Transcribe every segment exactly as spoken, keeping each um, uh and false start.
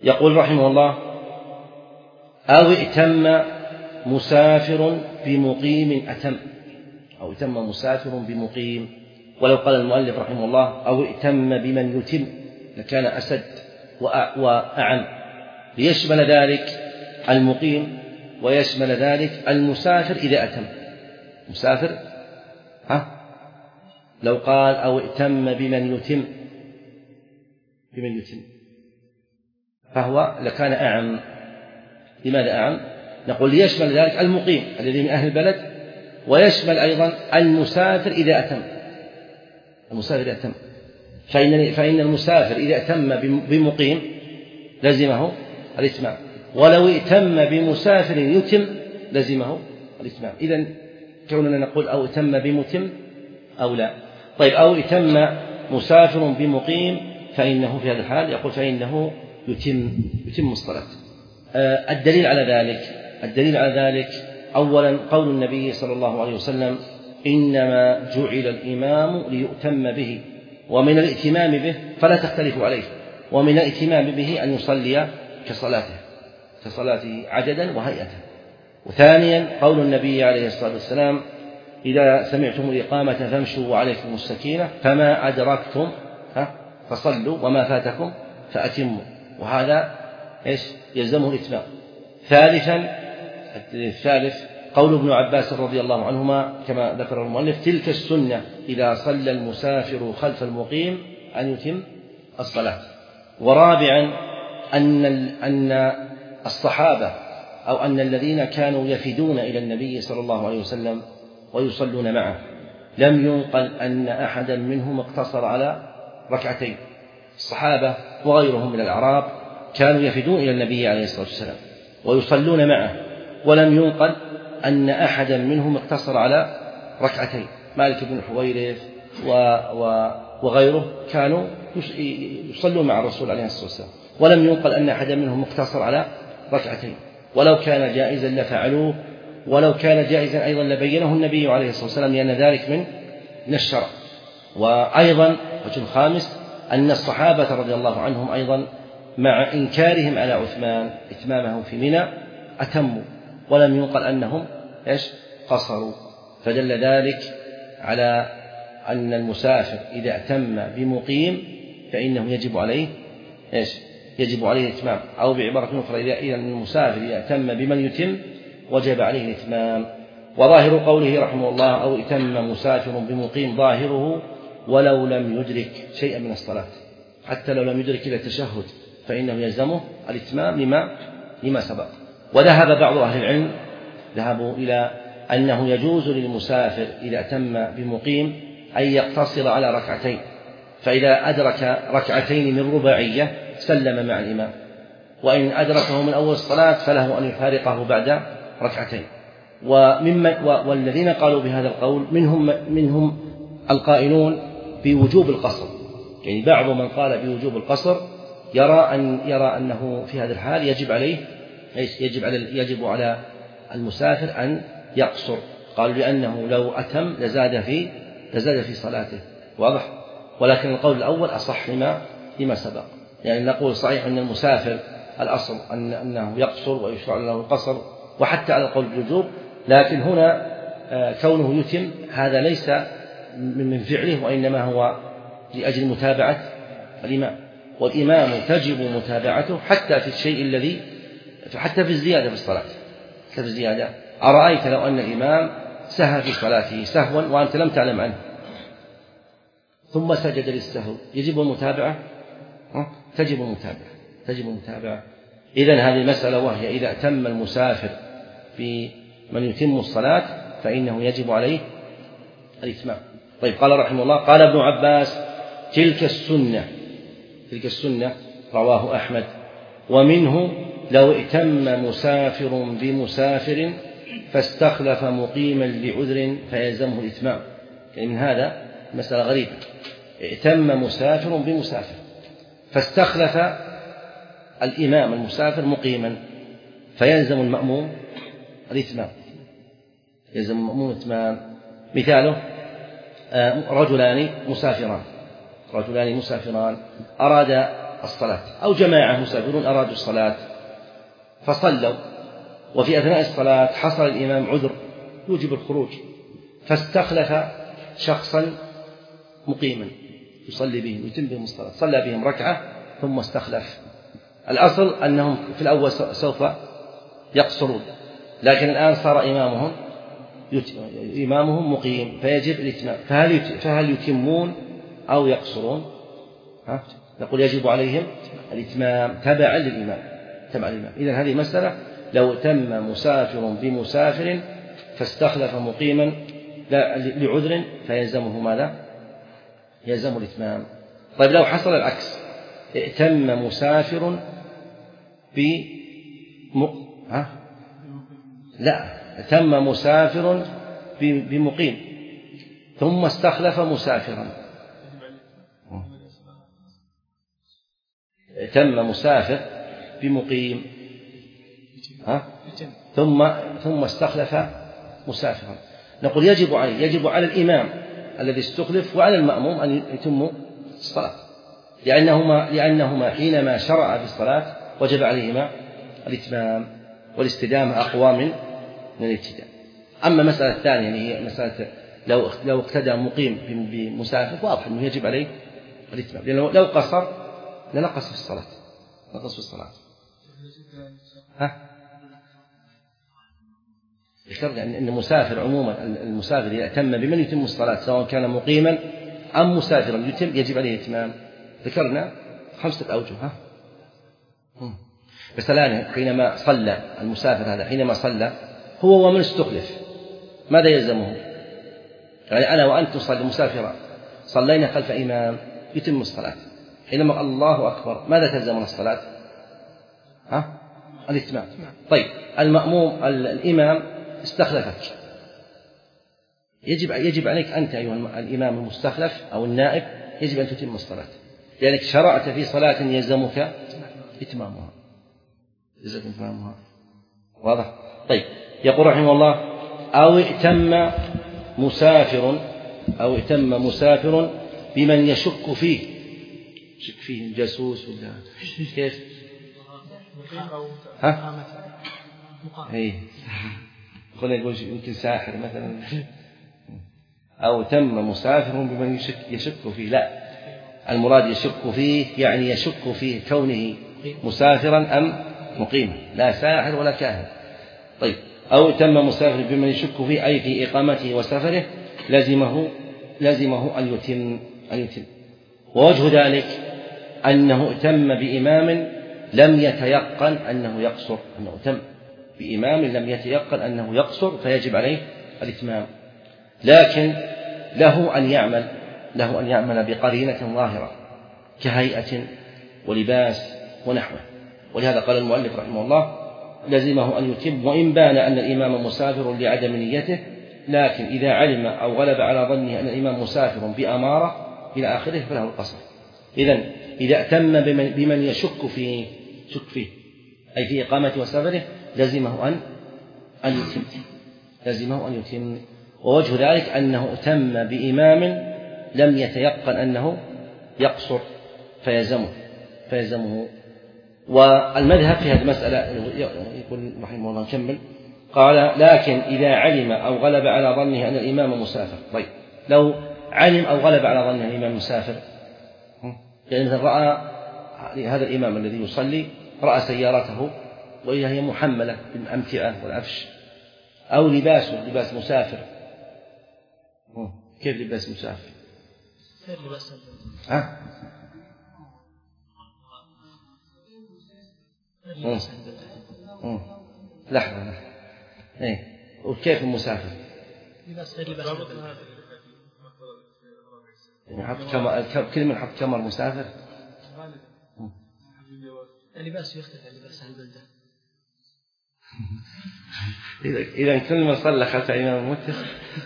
يقول رحمه الله: أو ائتم مسافر بمقيم أتم، أو ائتم مسافر بمقيم. ولو قال المؤلف رحمه الله: أو ائتم بمن يتم، لكان أسد وأعم، ليشمل ذلك المقيم ويشمل ذلك المسافر إذا أتم. مسافر ها لو قال: أو ائتم بمن يتم بمن يتم فهو لكان أعم. لماذا أعم؟ نقول ليشمل ذلك المقيم الذي من أهل البلد، ويشمل أيضا المسافر إذا أتم. المسافر إذا أتم، فإن فإن المسافر إذا أتم بمقيم لزمه الإتمام، ولو ائتم بمسافر يتم لزمه الإتمام. إذن كوننا نقول أو ائتم بمتم أو لا. طيب، أو ائتم مسافر بمقيم فإنه في هذا الحال يقول فإنه يتم يتم الصلاة. الدليل على ذلك الدليل على ذلك أولا قول النبي صلى الله عليه وسلم: إنما جعل الإمام ليؤتم به، ومن الائتمام به فلا تختلفوا عليه، ومن الائتمام به أن يصلي كصلاته كصلاته عددا وهيئة. وثانيا قول النبي عليه الصلاة والسلام: إذا سمعتم الإقامة فامشوا وعليكم السكينة، فما أدركتم فصلوا وما فاتكم فأتموا. وهذا إيش يلزمه الإتمام. ثالثا الثالث قول ابن عباس رضي الله عنهما كما ذكر المؤلف: تلك السنة إذا صلى المسافر خلف المقيم أن يتم الصلاة. ورابعا أن أن الصحابة أو أن الذين كانوا يفدون إلى النبي صلى الله عليه وسلم ويصلون معه لم ينقل أن أحدا منهم اقتصر على ركعتين. الصحابة وغيرهم من الأعراب كانوا يفدون إلى النبي عليه الصلاة والسلام ويصلون معه، ولم ينقل أن أحدا منهم اقتصر على ركعتين. مالك بن حويرث وغيره كانوا يصلون مع الرسول عليه الصلاة والسلام، ولم ينقل أن أحدا منهم اقتصر على ركعتين. ولو كان جائزا لفعلوه، ولو كان جائزا أيضا لبينه النبي عليه الصلاة والسلام، لأن ذلك من من الشرع. وأيضا وجه خامس أن الصحابة رضي الله عنهم أيضا مع إنكارهم على عثمان إتمامه في منى أتموا، ولم ينقل أنهم إيش قصروا. فدل ذلك على أن المسافر إذا أتم بمقيم فإنه يجب عليه إيش يجب عليه الإتمام، أو بعبارة أخرى إذا المسافر إذا أتم بمن يتم وجب عليه الإتمام. وظاهر قوله رحمه الله: أو ائتم مسافر بمقيم، ظاهره ولو لم يدرك شيئا من الصلاة، حتى لو لم يدرك إلى التشهد فإنه يلزمه الإتمام لما لما سبق. وذهب بعض أهل العلم ذهبوا إلى أنه يجوز للمسافر إذا أتم بمقيم أن يقتصر على ركعتين، فإذا أدرك ركعتين من رباعية سلم مع الإمام، وإن أدركه من أول الصلاة فله أن يفارقه بعد ركعتين. وممن والذين قالوا بهذا القول منهم منهم القائلون بوجوب القصر، يعني بعض من قال بوجوب القصر يرى أن يرى أنه في هذا الحال يجب عليه يجب على يجب على المسافر أن يقصر. قالوا لأنه لو أتم لزاد في لزاد في صلاته، واضح. ولكن القول الأول أصح لما لما سبق، يعني نقول صحيح أن المسافر الأصل أن أنه يقصر ويشرع له القصر، وحتى على القول بالوجوب. لكن هنا كونه يتم هذا ليس من فعله، وإنما هو لأجل متابعة الإمام، والإمام تجب متابعته حتى في الشيء الذي حتى في الزيادة في الصلاة. حتى في الزيادة أرأيت لو أن الإمام سهى في صلاته سهوا وأنت لم تعلم عنه ثم سجد للسهو، يجب المتابعة؟ تجب المتابعة تجب المتابعة. إذن هذه المسألة، وهي إذا أتم المسافر في من يتم الصلاة فإنه يجب عليه الإتمام. طيب، قال رحمه الله: قال ابن عباس: تلك السنة تلك السنة رواه أحمد. ومنه: لو ائتم مسافر بمسافر فاستخلف مقيما لعذر فيلزمه الإتمام. يعني من هذا مسألة غريبة: ائتم مسافر بمسافر فاستخلف الإمام المسافر مقيما فيلزم المأموم الإتمام يلزم المأموم الإتمام. مثاله: رجلان مسافران رجلان مسافران أراد الصلاة، أو جماعة مسافرون أرادوا الصلاة فصلوا، وفي أثناء الصلاة حصل الإمام عذر يوجب الخروج، فاستخلف شخصا مقيما يصلي بهم يتم بهم الصلاة، صلى بهم ركعة ثم استخلف. الأصل أنهم في الأول سوف يقصرون، لكن الآن صار إمامهم إمامهم مقيم فيجب الإتمام، فهل فهل يتمون أو يقصرون؟ ها؟ نقول يجب عليهم الإتمام تبعا للإمام تبعا للإمام. إذن هذه مسألة لو تم مسافر بمسافر فاستخلف مقيما لعذر فيلزمه ماذا؟ يلزم الإتمام. طيب لو حصل العكس، ائتم مسافر بم... ها؟ لا، تم مسافر بمقيم ثم استخلف مسافرا، تم مسافر بمقيم ها؟ ثم ثم استخلف مسافرا، نقول يجب عليه يجب على الإمام الذي استخلف وعلى المأموم أن يتموا الصلاة، لأنهما لأنهما حينما شرع في الصلاة وجب عليهما الإتمام والاستدامة أقوى من من الابتداء. أما مسألة الثانية يعني هي مسألة لو لو اقتدى مقيم بمسافر واضح أنه يجب عليه الإتمام، لأنه لو قصر لنقص في الصلاة نقص في الصلاة. ها؟ ذكرنا أن المسافر عموما المسافر يأتم بمن يتم الصلاة سواء كان مقيما أم مسافرا يتم يجب عليه الإتمام. ذكرنا خمسة أوجه. ها؟ بس الآن حينما صلى المسافر هذا حينما صلى هو ومن استخلف ماذا يلزمه؟ يعني أنا وأنت نصلي مسافرا صلينا خلف إمام يتم الصلاة، حينما قال الله أكبر ماذا تلزمنا الصلاة؟ ها؟ الإتمام. طيب المأموم الإمام استخلفك، يجب يجب عليك أنت أيها الإمام المستخلف أو النائب يجب أن تتم الصلاة، لأنك شرعت في صلاة يلزمك إتمامها يلزمك إتمامها. واضح؟ طيب يقول رحمه الله أو ائتم مسافر أو ائتم مسافر بمن يشك فيه، يشك فيه الجاسوس ولا كيف؟ ها؟ إيه خلينا نقول يمكن ساحر مثلا. أو تم مسافر بمن يشك, يشك فيه، لا، المراد يشك فيه يعني يشك فيه كونه مسافرا أم مقيما، لا ساحر ولا كاهن. طيب أو تم مسافر بمن يشك فيه أي في إقامته وسفره لازمه لازمه أن يتم أن يتم ووجه ذلك أنه تم بإمام لم يتيقن أنه يقصر، أنه تم بإمام لم يتيقن أنه يقصر فيجب عليه الإتمام، لكن له أن يعمل له أن يعمل بقرينة ظاهرة كهيئة ولباس ونحوه، ولهذا قال المؤلف رحمه الله لزمه أن يتم وإن بان أن الإمام مسافر لعدم نيته، لكن إذا علم أو غلب على ظنه أن الإمام مسافر بأمارة إلى آخره فله القصر. إذن إذا أتم بمن, بمن يشك فيه شك فيه أي في إقامته وسفره لزمه أن أن يتم لزمه أن يتم ووجه ذلك أنه تم بإمام لم يتيقن أنه يقصر فيلزمه فيلزمه والمذهب في هذه المسألة يقول رحمه الله نكمل قال لكن إذا علم أو غلب على ظنه أن الإمام مسافر. طيب لو علم أو غلب على ظنه أن الإمام مسافر، يعني مثلا رأى هذا الإمام الذي يصلي رأى سيارته وإذا هي محملة بالأمتعة والعفش أو لباسه لباس مسافر. كيف لباس مسافر؟ لباس ها؟ لحظة لحظة إيه وكيف المسافر؟ لباس غير لباس يعني حط كمر كل من حط كمر مسافر اللباس يختلف عن لباس أهل البلدة. إذا كل من صلى خلف إمام متخ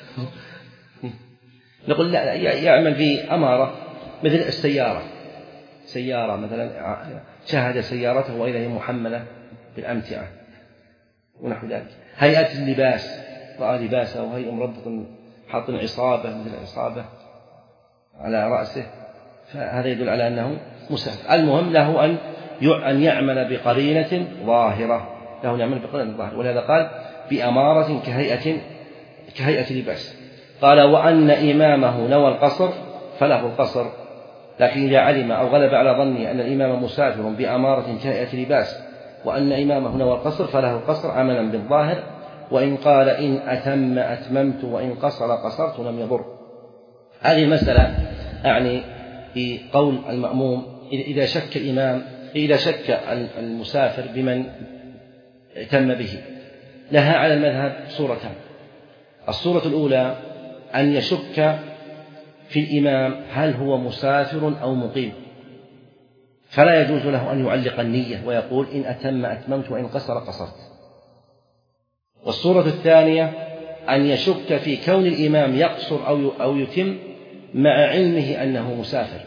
نقول لا يعمل في أمارة مثل السيارة سيارة مثلا شاهد سيارته وإذا هي محملة بالأمتعة ونحو ذلك. هيئة اللباس رأى لباسه وهي مربط حاط عصابة مثل عصابة على رأسه فهذا يدل على أنه مسافر. المهم له أن أن يعمل بقرينة ظاهرة، له أن يعمل بقرينة ظاهرة، ولهذا قال بأمارة كهيئة كهيئة لباس. قال وأن إمامه نوى القصر فله القصر، لكن إذا علم أو غلب على ظنه أن الإمام مسافر بأمارة كهيئة لباس وأن إمامه نوى القصر فله القصر عملا بالظاهر. وإن قال إن أتم أتممت وإن قصر قصرت لم يضر. هذه المسألة أعني في قول المأموم إذا شك الإمام إذا شك المسافر بمن ائتم به، لها على المذهب صورتان. الصورة الأولى أن يشك في الإمام هل هو مسافر أو مقيم، فلا يجوز له أن يعلق النية ويقول إن أتم أتممت وإن قصر قصرت. والصورة الثانية أن يشك في كون الإمام يقصر أو يتم مع علمه أنه مسافر،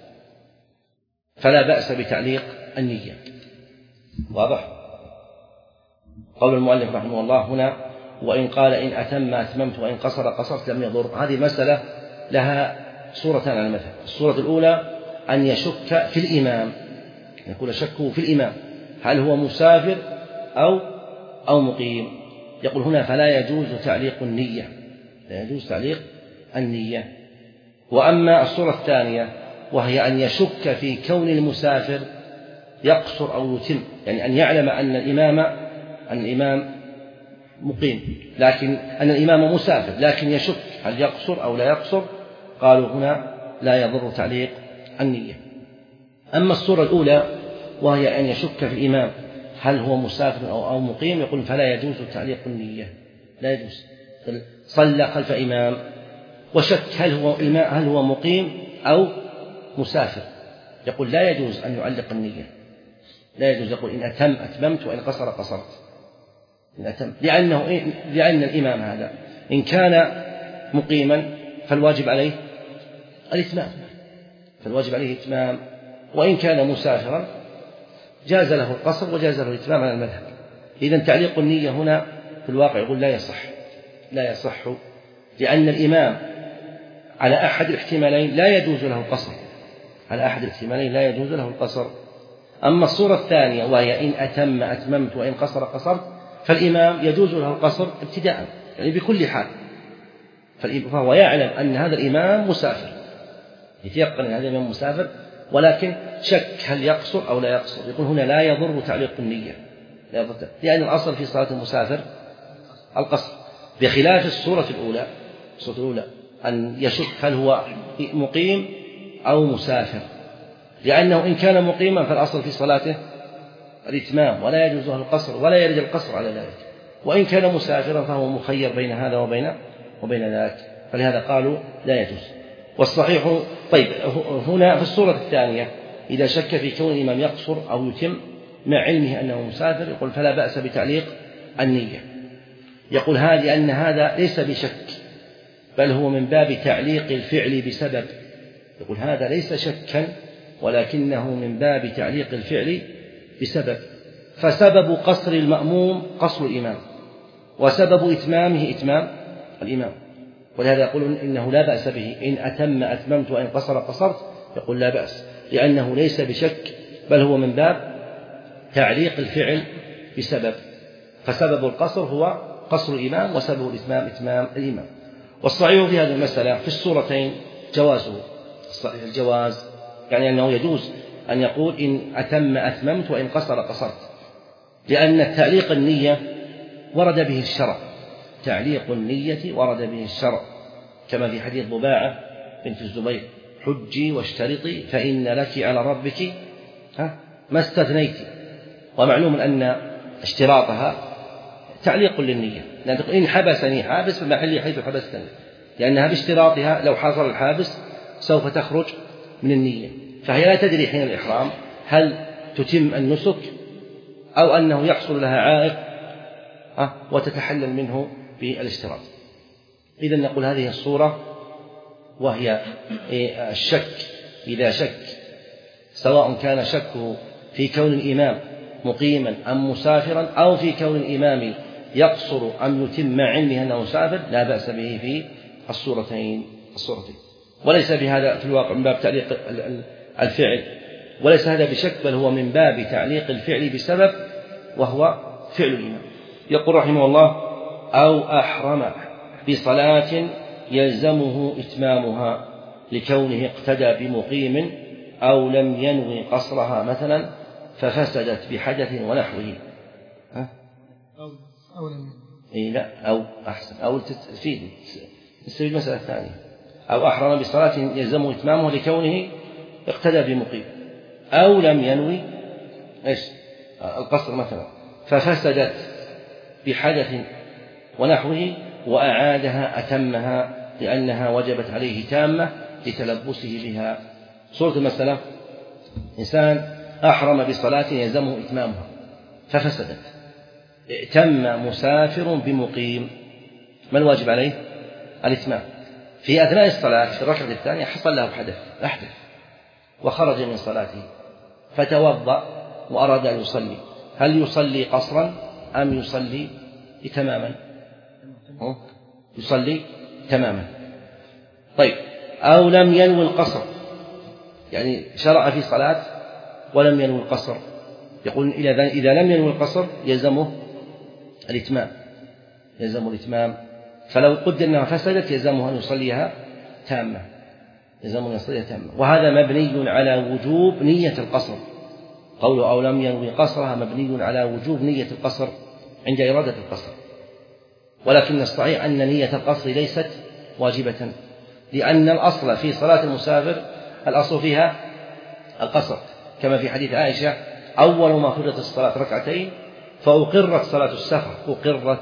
فلا بأس بتعليق النية. واضح؟ قول المؤلف رحمه الله هنا وإن قال إن أتم أتممت وإن قصر قصرت لم يضر. هذه مسألة لها صورتان على المذهب. الصورة الأولى أن يشك في الإمام، يقول شكه في الإمام هل هو مسافر أو أو مقيم، يقول هنا فلا يجوز تعليق النية، لا يجوز تعليق النية. وأما الصورة الثانية وهي أن يشك في كون المسافر يقصر أو يتم، يعني أن يعلم أن الإمام أن الإمام مقيم لكن أن الإمام مسافر لكن يشك هل يقصر أو لا يقصر، قالوا هنا لا يضر تعليق النية. أما الصورة الأولى وهي أن يشك في الإمام هل هو مسافر أو أو مقيم، يقول فلا يجوز تعليق النية، لا يجوز. صلى خلف إمام وشك هل هو هل هو مقيم أو مسافر، يقول لا يجوز أن يعلق النية، لا يجوز. يقول إن أتم أتممت وإن قصر قصرت، إن أتم لأنه لأن الإمام هذا إن كان مقيما فالواجب عليه الإتمام، فالواجب عليه الإتمام، وإن كان مسافرا جاز له القصر وجاز له الإتمام على المذهب. إذن تعليق النية هنا في الواقع يقول لا يصح، لا يصح، لأن الإمام على أحد الاحتمالين لا يجوز له القصر، على أحد الاحتمالين لا يجوز له القصر. أما الصورة الثانية وهي إن أتم أتممت وإن قصر قصرت، فالإمام يجوز له القصر ابتداء، يعني بكل حال، فهو يعلم أن هذا الإمام مسافر، يتيقن أن هذا الإمام مسافر، ولكن شك هل يقصر أو لا يقصر، يقول هنا لا يضر تعليق النية، لا يضر، لأن الأصل في صلاة المسافر القصر، بخلاف الصورة الأولى. الصورة الأولى أن يشك هل هو مقيم أو مسافر، لأنه إن كان مقيما فالأصل في صلاته الإتمام ولا يجوز له القصر ولا يرد القصر على ذلك، وإن كان مسافرا فهو مخير بين هذا وبين وبين ذاك، فلهذا قالوا لا يجوز. والصحيح طيب هنا في الصورة الثانية إذا شك في كون الإمام يقصر أو يتم مع علمه أنه مسافر، يقول فلا بأس بتعليق النية. يقول هذا لأن هذا ليس بشك بل هو من باب تعليق الفعل بسبب، يقول هذا ليس شكا ولكنه من باب تعليق الفعل بسبب، فسبب قصر المأموم قصر الإمام وسبب إتمامه إتمام الإمام، ولهذا يقول إنه لا بأس به إن أتم أتممت وإن قصر قصرت، يقول لا بأس لأنه ليس بشك بل هو من باب تعليق الفعل بسبب، فسبب القصر هو قصر الإمام وسبب الإتمام إتمام الإمام. والصحيح في هذه المسألة في الصورتين جوازه، الجواز يعني أنه يجوز أن يقول إن أتم أتممت وإن قصر قصرت، لأن تعليق النية ورد به الشرع، تعليق النية ورد به الشرع، كما في حديث ضباعة بنت الزبير حجي واشترطي فإن لك على ربك ما استثنيت. ومعلوم أن اشتراطها تعليق للنية، لأن إن حبسني حابس فمحلي حيث حبستني، لأنها باشتراطها لو حصل الحابس سوف تخرج من النية، فهي لا تدري حين الإحرام هل تتم النسك أو أنه يحصل لها عائق وتتحلل منه بالاشتراط. إذن نقول هذه الصورة وهي الشك، إذا شك سواء كان شكه في كون الإمام مقيما أم مسافرا أو في كون الإمام يقصر أم يتم مع علمه أنه مسافر، لا بأس به في الصورتين الصورتين وليس بهذا في الواقع من باب تعليق الفعل، وليس هذا بشك، بل هو من باب تعليق الفعل بسبب وهو فعل الإمام. يقول رحمه الله: أو أحرم بصلاة يلزمه إتمامها لكونه اقتدى بمقيم أو لم ينوي قصرها مثلا ففسدت بحدث ونحوه. ها؟ أو أو لم إيه لا أو أحسن أو تفيد تستفيد المسألة الثانية. أو أحرم بصلاة يلزمه إتمامها لكونه اقتدى بمقيم أو لم ينوي إيش القصر مثلا ففسدت بحدث ونحوه وأعادها أتمها لأنها وجبت عليه تامة لتلبسه بها. صورة المسألة: إنسان أحرم بصلاة يلزمه إتمامها ففسدت، ائتم مسافر بمقيم، ما الواجب عليه؟ الإتمام. في أثناء الصلاة في الركعة الثانية حصل له حدث أحدث وخرج من صلاته فتوضأ وأراد أن يصلي، هل يصلي قصرا أم يصلي تماما؟ يصلي تماما. طيب، أو لم ينوي القصر، يعني شرع في صلاة ولم ينوي القصر، يقول إذا لم ينوي القصر يلزمه الإتمام، يلزمه الإتمام. فلو قدر أنها فسدت يلزمه أن يصليها تامة، يلزمه أن يصليها تامة. وهذا مبني على وجوب نية القصر، قوله أو لم ينوي قصرها مبني على وجوب نية القصر عند إرادة القصر. ولكن الصحيح أن نية القصر ليست واجبة، لأن الأصل في صلاة المسافر الأصل فيها القصر، كما في حديث عائشة: أول ما فرضت الصلاة ركعتين فأقرت صلاة السفر، أقرت،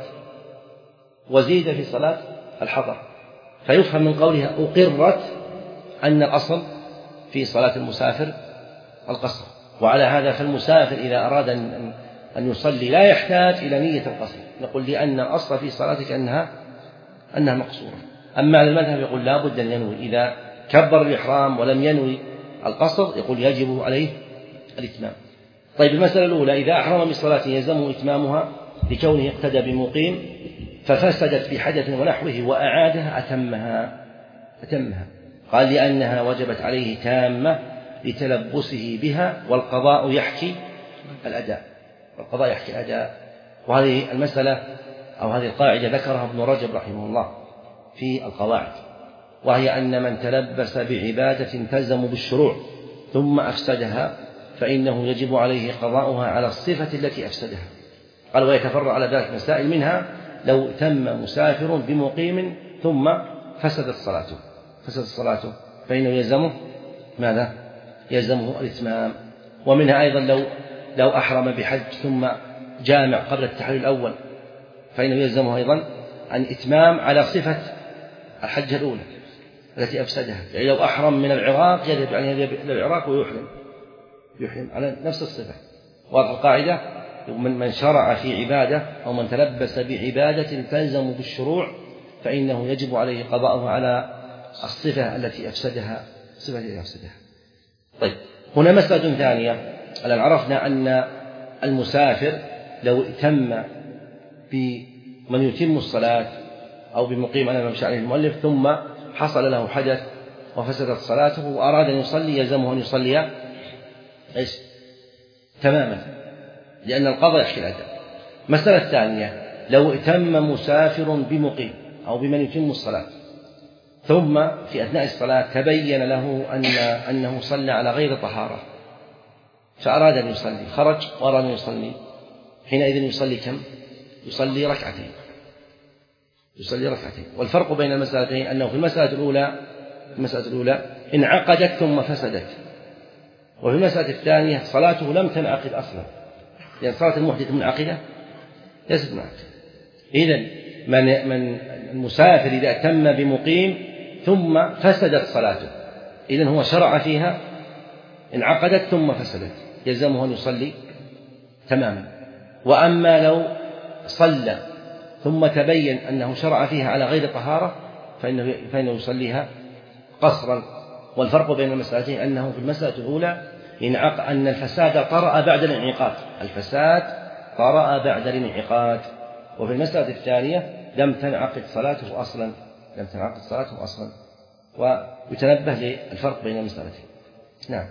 وزيد في صلاة الحضر. فيفهم من قولها أقرت أن الأصل في صلاة المسافر القصر. وعلى هذا فالمسافر إذا أراد أن يصلي لا يحتاج إلى نية القصر، نقول لأن الأصل في صلاتك أنها أنها مقصورة. أما على المذهب يقول لا بد أن ينوي، إذا كبر الإحرام ولم ينوي القصر يقول يجب عليه الإتمام. طيب، المسألة الأولى: إذا أحرم بصلاة يلزمه إتمامها لكونه اقتدى بمقيم ففسدت بحدث ونحوه وأعادها أتمها أتمها قال: لأنها وجبت عليه تامة لتلبسه بها، والقضاء يحكي الأداء، والقضاء يحكي الأداء. وهذه المسألة أو هذه القاعدة ذكرها ابن رجب رحمه الله في القواعد، وهي أن من تلبس بعبادة تلزم بالشروع ثم أفسدها فإنه يجب عليه قضاؤها على الصفة التي أفسدها. قال: ويتفرع على ذلك مسائل، منها لو تم مسافر بمقيم ثم فسدت صلاته فسدت صلاته فإنه يلزمه ماذا؟ يلزمه الإتمام. ومنها أيضا لو لو أحرم بحج ثم جامع قبل التحلل الأول فإنه يلزمه أيضا الإتمام على صفة الحجة الأولى التي أفسدها. يعني لو أحرم من العراق يذهب يعني يذهب إلى العراق ويحرم يحرم على نفس الصفة. واضح القاعدة: من من شرع في عبادة أو من تلبس بعبادة تلزم بالشروع فإنه يجب عليه قضاؤها على الصفة التي أفسدها الصفة التي أفسدها. طيب، هنا مسألة ثانية. الآن عرفنا أن المسافر لو ائتم بمن يتم الصلاة أو بمقيم على ما مشى عليه المؤلف ثم حصل له حدث وفسدت صلاته وأراد أن يصلي يلزمه أن يصلي إيش؟ تماما، لأن القضاء يحكي الأداء. مسألة ثانية: لو ائتم مسافر بمقيم أو بمن يتم الصلاة ثم في أثناء الصلاة تبين له أن أنه صلى على غير طهارة فأراد أن يصلي، خرج وأراد أن يصلي، حينئذ يصلي كم؟ يصلي ركعتين يصلي ركعتين والفرق بين المسألتين أنه في المسألة الأولى المسألة الأولى انعقدت ثم فسدت، وفي المسألة الثانية صلاته لم تنعقد أصلا، لأن صلاة المحدث منعقدة ليست منعقدة. إذن من من المسافر إذا أتم بمقيم ثم فسدت صلاته إذن هو شرع فيها، انعقدت ثم فسدت، يلزمه أن يصلي تماما. وأما لو صلى ثم تبين أنه شرع فيها على غير طهارة فإنه, فإنه يصليها قصرا. والفرق بين المسألتين أنه في المسألة الأولى أن الفساد طرأ بعد الانعقاد الفساد طرأ بعد الانعقاد وفي المسألة الثانية لم تنعقد صلاته أصلا لم تنعقد صلاته أصلا ويتنبه للفرق بين المسألتين. نعم.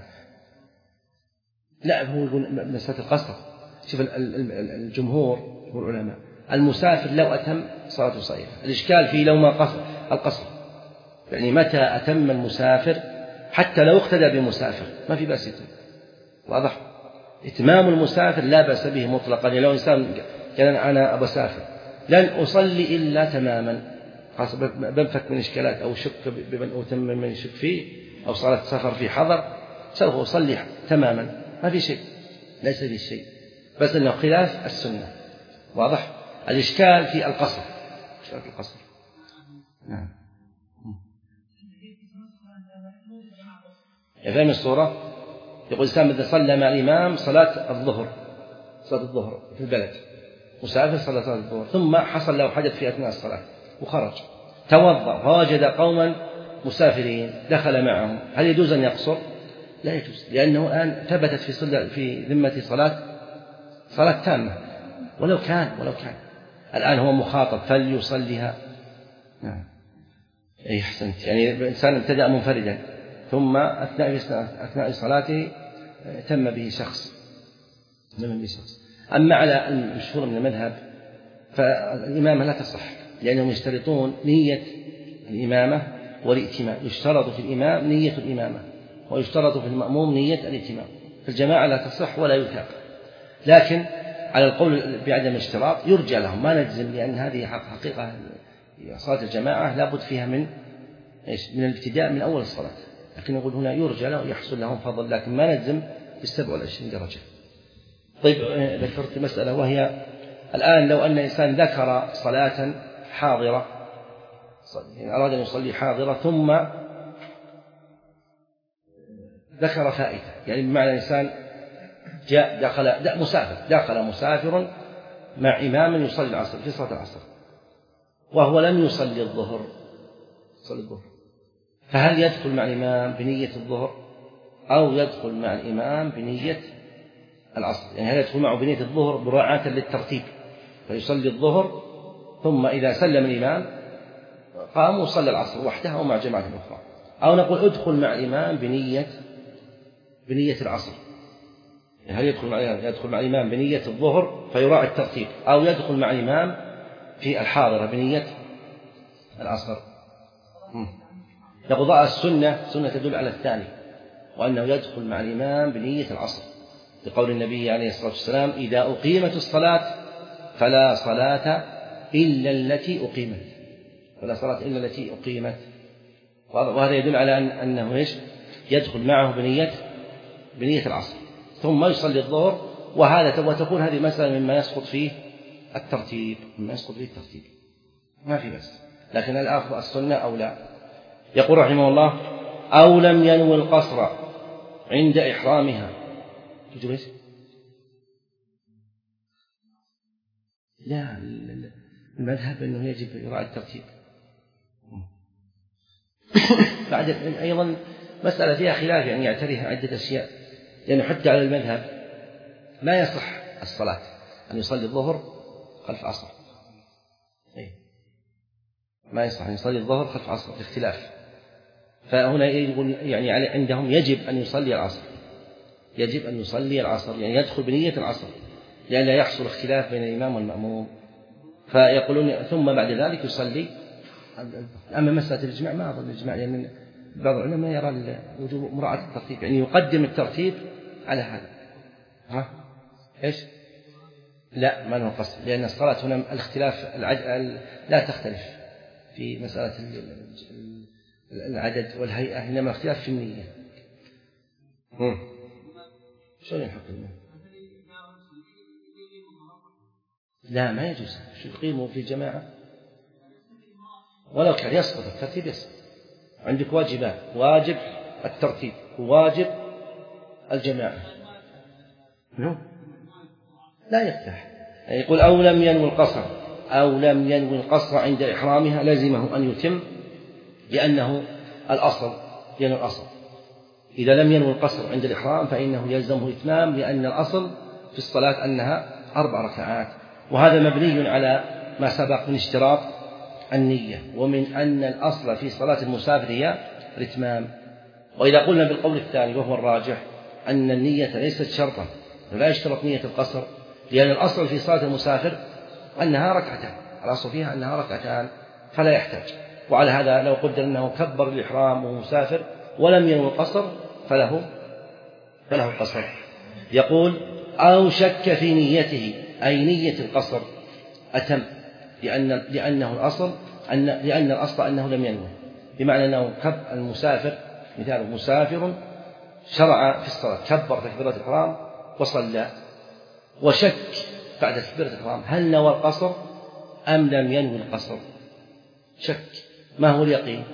لا، هو يقول مسألة القصر. شوف الجمهور والعلماء المسافر لو أتم صلاته صحيحة. الإشكال فيه لو ما قصر القصر، يعني متى أتم المسافر حتى لو اقتدى بمسافر ما في بأس يتم. واضح؟ إتمام المسافر لا بأس به مطلقا. يعني لو إنسان قال أنا أبى أسافر لن أصلي إلا تماما، خاصة بنفك من إشكالات أو شك بمن أتم من يشك فيه أو صلاة سفر في حضر، سوف أصلي تماما ما في شيء، ليس في شيء، بس أنه خلاف السنة. واضح؟ الإشكال في القصر. إشكال في القصر. نعم. يفهم الصورة؟ يقول الإنسان إذا صلى مع الإمام صلاة الظهر صلاة الظهر في البلد، مسافر صلى صلاة الظهر، ثم حصل له حدث في أثناء الصلاة وخرج، توضأ فوجد قوما مسافرين دخل معهم، هل يجوز أن يقصر؟ لا يجوز، لأنه الآن ثبتت في صلة في ذمة صلاة صلاة تامة، ولو كان ولو كان الآن هو مخاطب فليصليها. نعم. أي أحسنت. يعني الإنسان ابتدأ منفردا ثم أثناء أثناء صلاته تم به شخص تم به شخص. أما على المشهور من المذهب فالإمامة لا تصح، لأنهم يشترطون نية الإمامة والائتمام. يشترط في الإمام نية الإمامة ويشترط في المأموم نية الائتمام. في الجماعة لا تصح ولا يتابع، لكن على القول بعدم الاشتراط يرجع لهم، ما نجزم، لأن هذه حقيقة صلاة الجماعة لابد فيها من إيش؟ من الابتداء من أول الصلاة، لكن نقول هنا يرجع له يحصل لهم فضل، لكن ما نجزم بالسبع والعشرين درجة. طيب، ذكرت مسألة وهي الآن لو أن إنسان ذكر صلاة حاضرة، يعني أراد أن يصلي حاضرة ثم ذكر فائتة، يعني بمعنى الإنسان جاء دخل مسافر دخل مسافر مع إمام يصلي العصر في صلاة العصر وهو لم يصلي الظهر يصلي الظهر، فهل يدخل مع الإمام بنية الظهر أو يدخل مع الإمام بنية العصر؟ يعني هل يدخل معه بنية الظهر مراعاة للترتيب فيصلي الظهر ثم إذا سلم الإمام قام وصلى العصر وحده أو مع جماعة أخرى، أو نقول ادخل مع الإمام بنية بنية العصر؟ يعني هل يدخل مع يدخل مع الإمام بنية الظهر فيراعي الترتيب، أو يدخل مع الإمام في الحاضرة بنية العصر؟ يقول السنة سنة تدل على الثاني، وأنه يدخل مع الإمام بنية العصر، لقول النبي عليه الصلاة والسلام إذا أقيمت الصلاة فلا صلاة إلا التي أقيمت فلا صلاة إلا التي أقيمت. وهذا يدل على أنه إيش؟ يدخل معه بنية بنية العصر ثم يصلي الظهر، وهذا وتكون هذه مسألة مما يسقط فيه الترتيب مما يسقط فيه الترتيب ما في بس، لكن الأخذ السنة أو لا. يقول رحمه الله أو لم ينوي القصر عند إحرامها. تجوز؟ لا، المذهب أنه يجب يراعي الترتيب. بعد أيضا مسألة فيها خلاف، يعني يعتريها عدة أشياء، لأنه حتى على المذهب ما يصح الصلاة أن يصلي الظهر خلف عصر، ما يصح أن يصلي الظهر خلف عصر الاختلاف، فهنا يقول يعني عندهم يجب أن يصلي العصر يجب أن يصلي العصر يعني يدخل بنية العصر لأن لا يحصل اختلاف بين الإمام والمأموم، فيقولون ثم بعد ذلك يصلي. أما مسألة الإجماع ما أظن الإجماع، لأن يعني بعض العلماء يرى وجوب مراعاة الترتيب، يعني يقدم الترتيب على هذا. ها إيش؟ لا، ما هو قصد، لأن الصلاة هنا الاختلاف العدد لا تختلف في مسألة العدد والهيئة، إنما اختلاف في النية. شو يحكم؟ لا، ما يجوز يقيموا في جماعة ولو كان يسقط الترتيب يسقط. عندك واجبات، واجب الترتيب وواجب الجماعة. لا يفتح، يقول أو لم ينوي القصر أو لم ينوي القصر عند إحرامها لزمه أن يتم، لأنه الأصل لأنه الأصل إذا لم ينوي القصر عند الإحرام فإنه يلزمه إتمام، لأن الأصل في الصلاة أنها أربع ركعات، وهذا مبني على ما سبق من اشتراط النية، ومن أن الأصل في صلاة المسافر هي الإتمام. وإذا قلنا بالقول الثاني وهو الراجح أن النية ليست شرطا، لا يشترط نية القصر، لأن الأصل في صلاة المسافر أنها ركعتان، الأصل فيها أنها ركعتان فلا يحتاج. وعلى هذا لو قدر أنه كبر الإحرام وهو مسافر ولم ينوي القصر فله فله القصر. يقول أو شك في نيته أي نية القصر أتم، لأن لأنه الأصل أن لأن الأصل أنه لم ينوي، بمعنى أنه كب المسافر، مثال مسافر شرع في الصلاة كبر تكبيرة الإحرام وصلى، وشك بعد تكبيرة الإحرام هل نوى القصر أم لم ينوي القصر؟ شك. ما هو اليقين؟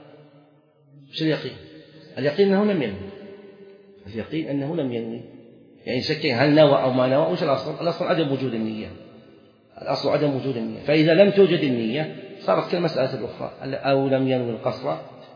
مش اليقين؟ اليقين أنه لم ينوي، اليقين أنه لم ينوي، يعني شك هل نوى أو ما نوى. وش الأصل؟ الأصل عدم وجود النية، الأصل عدم وجود النية. فإذا لم توجد النية صارت كالمسألة الأخرى، أو لم ينوي القصر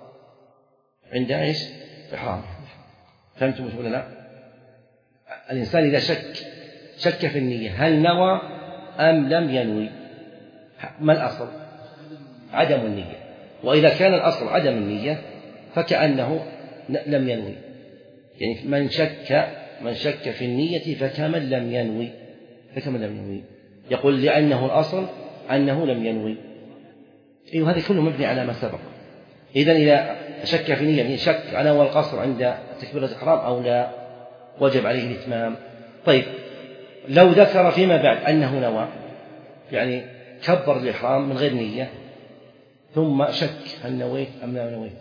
عند إيش؟ إحرامه. فهمتم ولا لا؟ الإنسان إذا شك شك في النية هل نوى أم لم ينوي، ما الأصل؟ عدم النية. وإذا كان الأصل عدم النية فكأنه لم ينوي، يعني من شك من شك في النية فكمن لم ينوي فكمن لم ينوي. يقول لأنه الأصل أنه لم ينوي. أيوه هذا كله مبني على ما سبق. إذن إذا شك في نية، يعني شك نوى القصر عند تكبيرة الإحرام أو لا، وجب عليه الإتمام. طيب لو ذكر فيما بعد أنه نوى، يعني كبر الإحرام من غير نية ثم شك هل نويت أم لا نويت،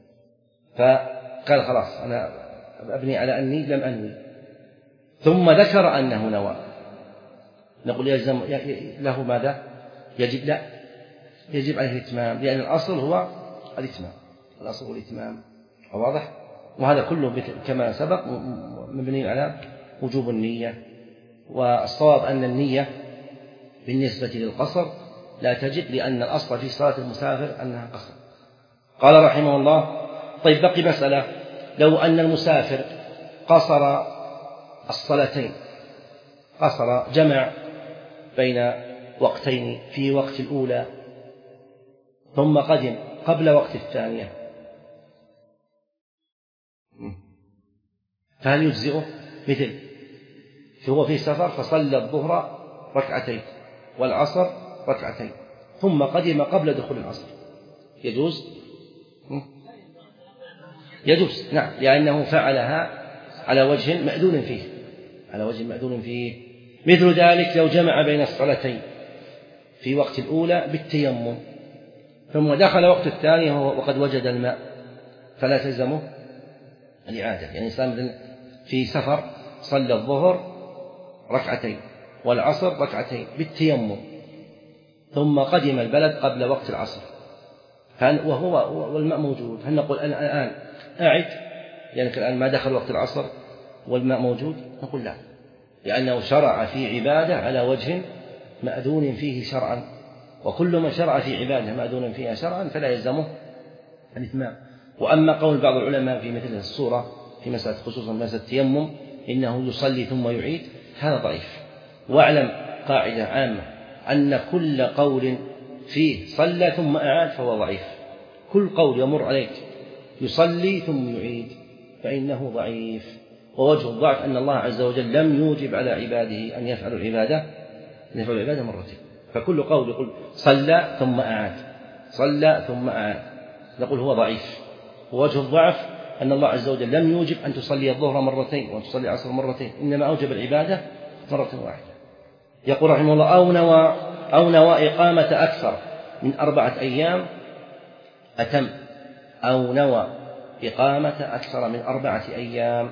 فقال خلاص أنا أبني على أني لم أنوي، ثم ذكر أنه نوى، نقول يلزم له ماذا؟ يجب لا يجب عليه الإتمام، لأن الأصل هو الإتمام، الأصل هو الإتمام. واضح؟ وهذا كله كما سبق مبني على وجوب النية. والصواب أن النية بالنسبة للقصر لا تجب، لأن الأصل في صلاة المسافر أنها قصر. قال رحمه الله: طيب بقي مسألة، لو أن المسافر قصر الصلاتين، قصر جمع بين وقتين في وقت الأولى ثم قدم قبل وقت الثانية، فهل يجزئه؟ مثل هو في سفر فصلى الظهر ركعتين والعصر ركعتين ثم قدم قبل دخول العصر، يجوز؟ يجوز، نعم، لأنه فعلها على وجه مأذون فيه، على وجه مأذون فيه. مثل ذلك لو جمع بين الصلاتين في وقت الأولى بالتيمم ثم دخل وقت الثانية وقد وجد الماء فلا تلزمه الإعادة. يعني إنسان في سفر صلى الظهر ركعتين والعصر ركعتين بالتيمم ثم قدم البلد قبل وقت العصر وهو والماء موجود، هل نقول أنا الآن أعد يعني الآن ما دخل وقت العصر والماء موجود؟ نقول لا، لأنه شرع في عبادة على وجه مأذون فيه شرعا، وكل من شرع في عبادة مأذون فيها شرعا فلا يلزمه الإتمام. وأما قول بعض العلماء في مثل الصورة في مسألة خصوصا مسألة التيمم إنه يصلي ثم يعيد، هذا ضعيف. واعلم قاعدة عامة أن كل قول فيه صلى ثم أعاد فهو ضعيف، كل قول يمر عليك يصلي ثم يعيد فإنه ضعيف. ووجه الضعف أن الله عز وجل لم يوجب على عباده أن يفعلوا العبادة أن يفعلوا العبادة مرتين، فكل قول يقول صلى ثم أعاد صلى ثم أعاد نقول هو ضعيف. ووجه الضعف أن الله عز وجل لم يوجب أن تصلي الظهر مرتين وأن تصلي العصر مرتين، إنما أوجب العبادة مرة واحدة. يقول رحمه الله: أو نوى أو نوى إقامة أكثر من أربعة أيام أتم، أو نوى إقامة أكثر من أربعة أيام،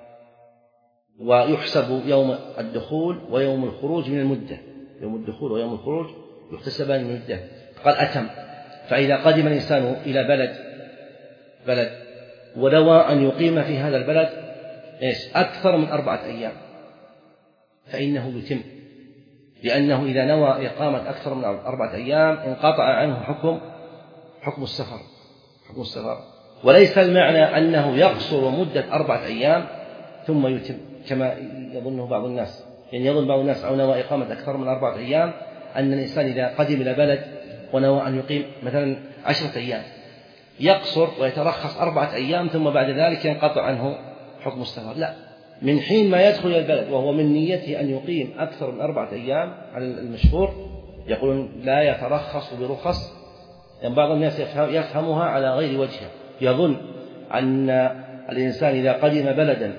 ويحسب يوم الدخول ويوم الخروج من المدة، يوم الدخول ويوم الخروج يحتسبان من المدة. قال أتم، فإذا قدم الإنسان إلى بلد بلد ونوى أن يقيم في هذا البلد إيش أكثر من أربعة أيام فإنه يتم، لأنه إذا نوى إقامة أكثر من أربعة أيام انقطع عنه حكم حكم السفر حكم السفر وليس المعنى أنه يقصر مدة أربعة أيام ثم يتم كما يظنه بعض الناس. يعني يظن بعض الناس أو نوى إقامة أكثر من أربعة أيام أن الإنسان إذا قدم إلى بلد ونوى أن يقيم مثلا عشرة أيام يقصر ويترخص أربعة أيام ثم بعد ذلك ينقطع عنه حكم السفر، لا، من حين ما يدخل إلى البلد وهو من نيته أن يقيم أكثر من أربعة أيام على المشهور، يقولون لا يترخص برخص، يعني بعض الناس يفهمها على غير وجهها، يظن أن الإنسان إذا قدم بلدا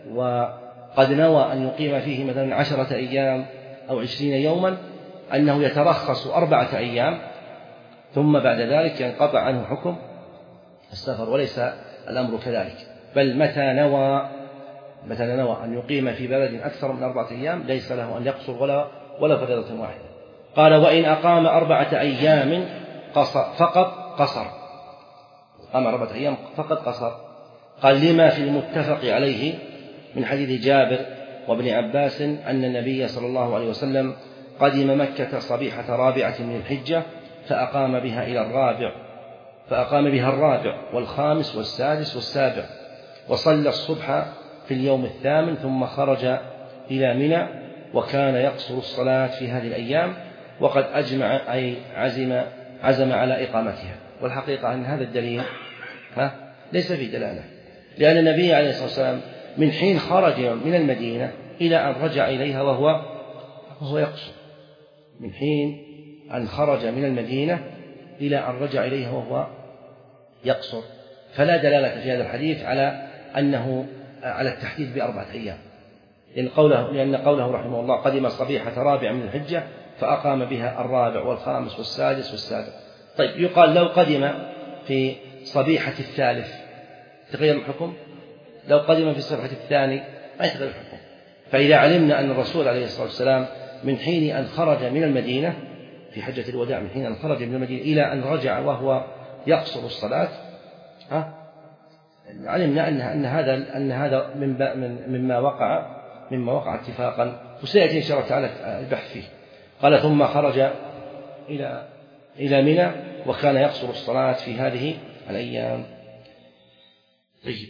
وقد نوى أن يقيم فيه مثلا عشرة أيام أو عشرين يوما أنه يترخص أربعة أيام ثم بعد ذلك ينقطع عنه حكم السفر، وليس الأمر كذلك، بل متى نوى متى نوى أن يقيم في بلد أكثر من أربعة أيام ليس له أن يقصر ولا ولا فريضة واحدة. قال وإن أقام أربعة أيام قصر فقط قصر، أقام أربعة أيام فقط قصر. قال لما في المتفق عليه من حديث جابر وابن عباس أن النبي صلى الله عليه وسلم قدم مكة صبيحة رابعة من الحجة فأقام بها إلى الرابع فأقام بها الرابع والخامس والسادس والسابع، وصلى الصبح في اليوم الثامن ثم خرج إلى منى، وكان يقصر الصلاة في هذه الأيام، وقد أجمع أي عزم عزم على إقامتها. والحقيقة أن هذا الدليل ها ليس فيه دلالة، لأن النبي عليه الصلاة والسلام من حين خرج من المدينة إلى أن رجع إليها وهو وهو يقصر، من حين أن خرج من المدينة إلى أن رجع إليها وهو يقصر، فلا دلالة في هذا الحديث على أنه على التحديد بأربعة أيام، لأن قوله, لأن قوله رحمه الله قدم صبيحة رابع من الحجة فأقام بها الرابع والخامس والسادس والسابع. طيب يقال لو قدم في صبيحة الثالث تغير الحكم، لو قدم في صبيحة الثاني ما يتغير الحكم. فإذا علمنا أن الرسول عليه الصلاة والسلام من حين أن خرج من المدينة في حجة الوداع، من حين أن خرج من المدينة إلى أن رجع وهو يقصر الصلاة، ها علمنا أن أن هذا أن هذا من مما وقع مما وقع اتفاقا، وسيأتي إن شاء الله تعالى البحث فيه. قال ثم خرج إلى إلى منى وكان يقصر الصلاة في هذه الأيام. طيب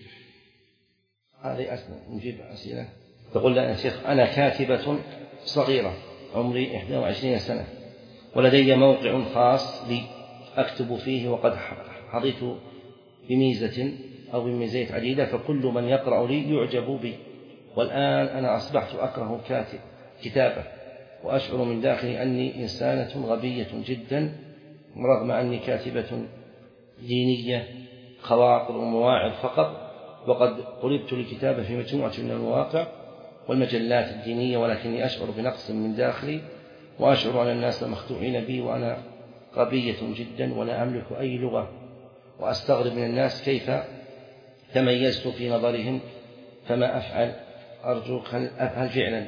هذه أسئلة نجيب أسئلة. تقول لنا يا شيخ أنا كاتبة صغيرة عمري إحدى وعشرين سنة ولدي موقع خاص لي أكتب فيه، وقد حظيت بميزة أو بميزات عديدة، فكل من يقرأ لي يعجب بي، والآن أنا أصبحت أكره كاتب كتابة وأشعر من داخلي أني إنسانة غبية جدا، رغم أني كاتبة دينية خواطر ومواعظ فقط، وقد قلبت لكتابة في مجموعة من المواقع والمجلات الدينية، ولكني أشعر بنقص من داخلي وأشعر أن الناس مخدوعين بي وأنا غبية جدا ولا أملك أي لغة، وأستغرب من الناس كيف تميزت في نظرهم، فما أفعل؟ أرجوك هل, هل فعلا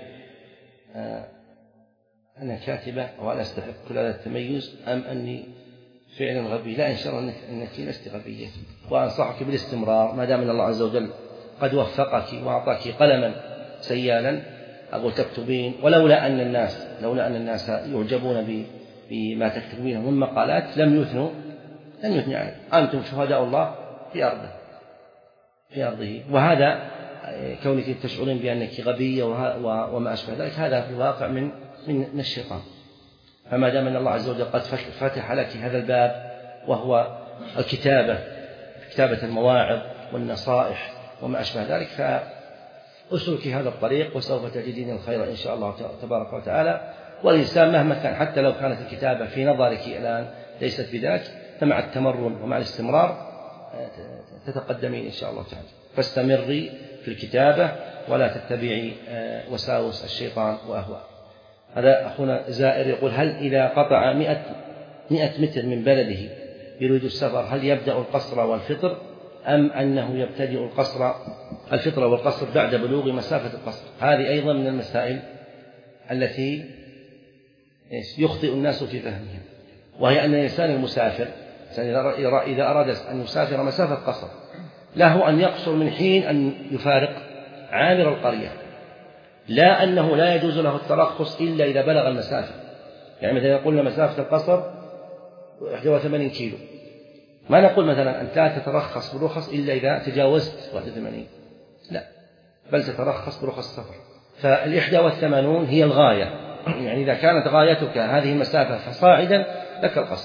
أنا كاتبة وأنا أستحق كل هذا التميز، أم أني فعلا غبي؟ لا، إن شاء الله أنك لست غبية، وأنصحك بالاستمرار ما دام أن الله عز وجل قد وفقك وأعطاك قلما سيالا أقول تكتبين، ولولا أن الناس لولا أن الناس يعجبون بما تكتبينه من مقالات لم يثنوا لم يثنوا عنه. أنتم شهداء الله في أرضه في أرضه وهذا كونك تشعرين بأنك غبية وما أشبه ذلك هذا في الواقع من من الشيطان. فما دام أن الله عز وجل قد فتح لك هذا الباب وهو الكتابة كتابة المواعظ والنصائح وما أشبه ذلك، فأسلكي هذا الطريق وسوف تجدين الخير إن شاء الله تبارك وتعالى. والإنسان مهما كان حتى لو كانت الكتابة في نظرك الآن ليست بذاك، فمع التمرن ومع الاستمرار تتقدمين إن شاء الله تعالى. فاستمري في الكتابة ولا تتبعي وساوس الشيطان وأهواء. هذا أخونا زائر يقول هل إذا قطع مئة, مئة متر من بلده يريد السفر هل يبدأ القصر والفطر، أم أنه يبتدئ القصر الفطر والقصر بعد بلوغ مسافة القصر؟ هذه أيضا من المسائل التي يخطئ الناس في فهمها، وهي أن الإنسان المسافر إذا أراد أن يسافر مسافة قصر له أن يقصر من حين أن يفارق عامر القرية، لا أنه لا يجوز له الترخص إلا إذا بلغ المسافة. يعني مثلا قلنا مسافة القصر واحد وثمانين كيلو، ما نقول مثلا أنت لا تترخص برخص إلا إذا تجاوزت واحد وثمانين، لا، بل تترخص برخص السفر. فالإحدى والثمانون هي الغاية، يعني إذا كانت غايتك هذه المسافة فصاعدا لك القصر،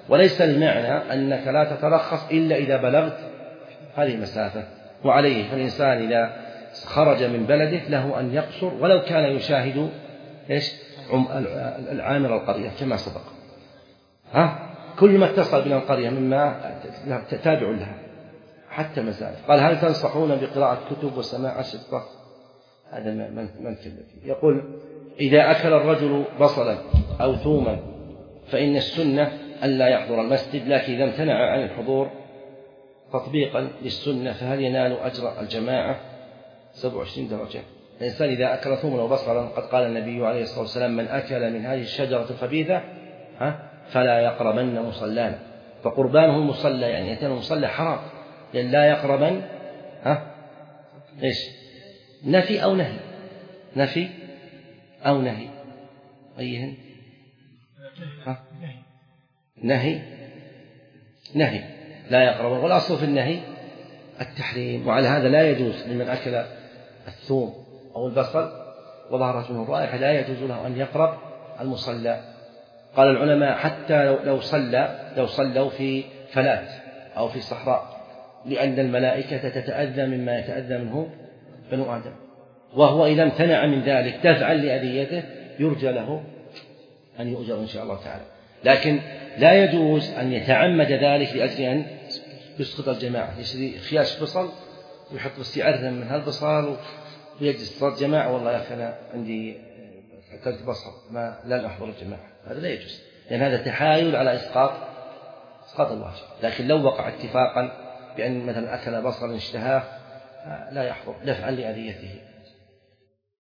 وليس المعنى أنك لا تترخص إلا إذا بلغت هذه المسافة. وعليه فالإنسان إذا خرج من بلده له أن يقصر ولو كان يشاهد إيش العامر القرية كما سبق. ها كل ما اتصل بنا القرية مما تتابع لها حتى مزاج. قال هل تنصحون بقراءة كتب وسماع أشرطة؟ هذا من كلفه. يقول إذا أكل الرجل بصلا أو ثوما فإن السنة ألا يحضر المسجد، لكن إذا امتنع عن الحضور تطبيقا للسنة فهل ينال أجر الجماعة؟ سبع وعشرين درجة. الإنسان إذا أكل ثوما أو بصلا قد قال النبي عليه الصلاة والسلام من أكل من هذه الشجرة الخبيثة فلا يقربن مصلانا، فقربانه المصلى يعني يتم المصلى حرام، لأن لا يقربن ها إيش نفي أو نهي، نفي أو نهي أيهن ها نهي نهي لا يقربن، والأصل في النهي التحريم. وعلى هذا لا يجوز لمن أكل الثوم أو البصل وظهرت منه الرائحة لا يجوز له أن يقرب المصلى. قال العلماء حتى لو لو صلى لو صلوا في فلات أو في صحراء، لأن الملائكة تتأذى مما يتأذى منه بنو آدم، وهو إذا امتنع من ذلك دفعا لأذيته يرجى له أن يؤجر إن شاء الله تعالى. لكن لا يجوز أن يتعمد ذلك لأجل أن يسقط الجماعة، يشتري خياش بصل ويحط باستعارة من هالبصل ويجلس صلاة جماعة والله يا أخي أنا عندي أكلت بصل ما لن أحضر الجماعة، هذا لا يجوز، لأن هذا تحايل على إسقاط إسقاط الواجب. لكن لو وقع اتفاقا بأن مثلا أكل بصلا اشتهاه لا يحضر دفعا لأذيته.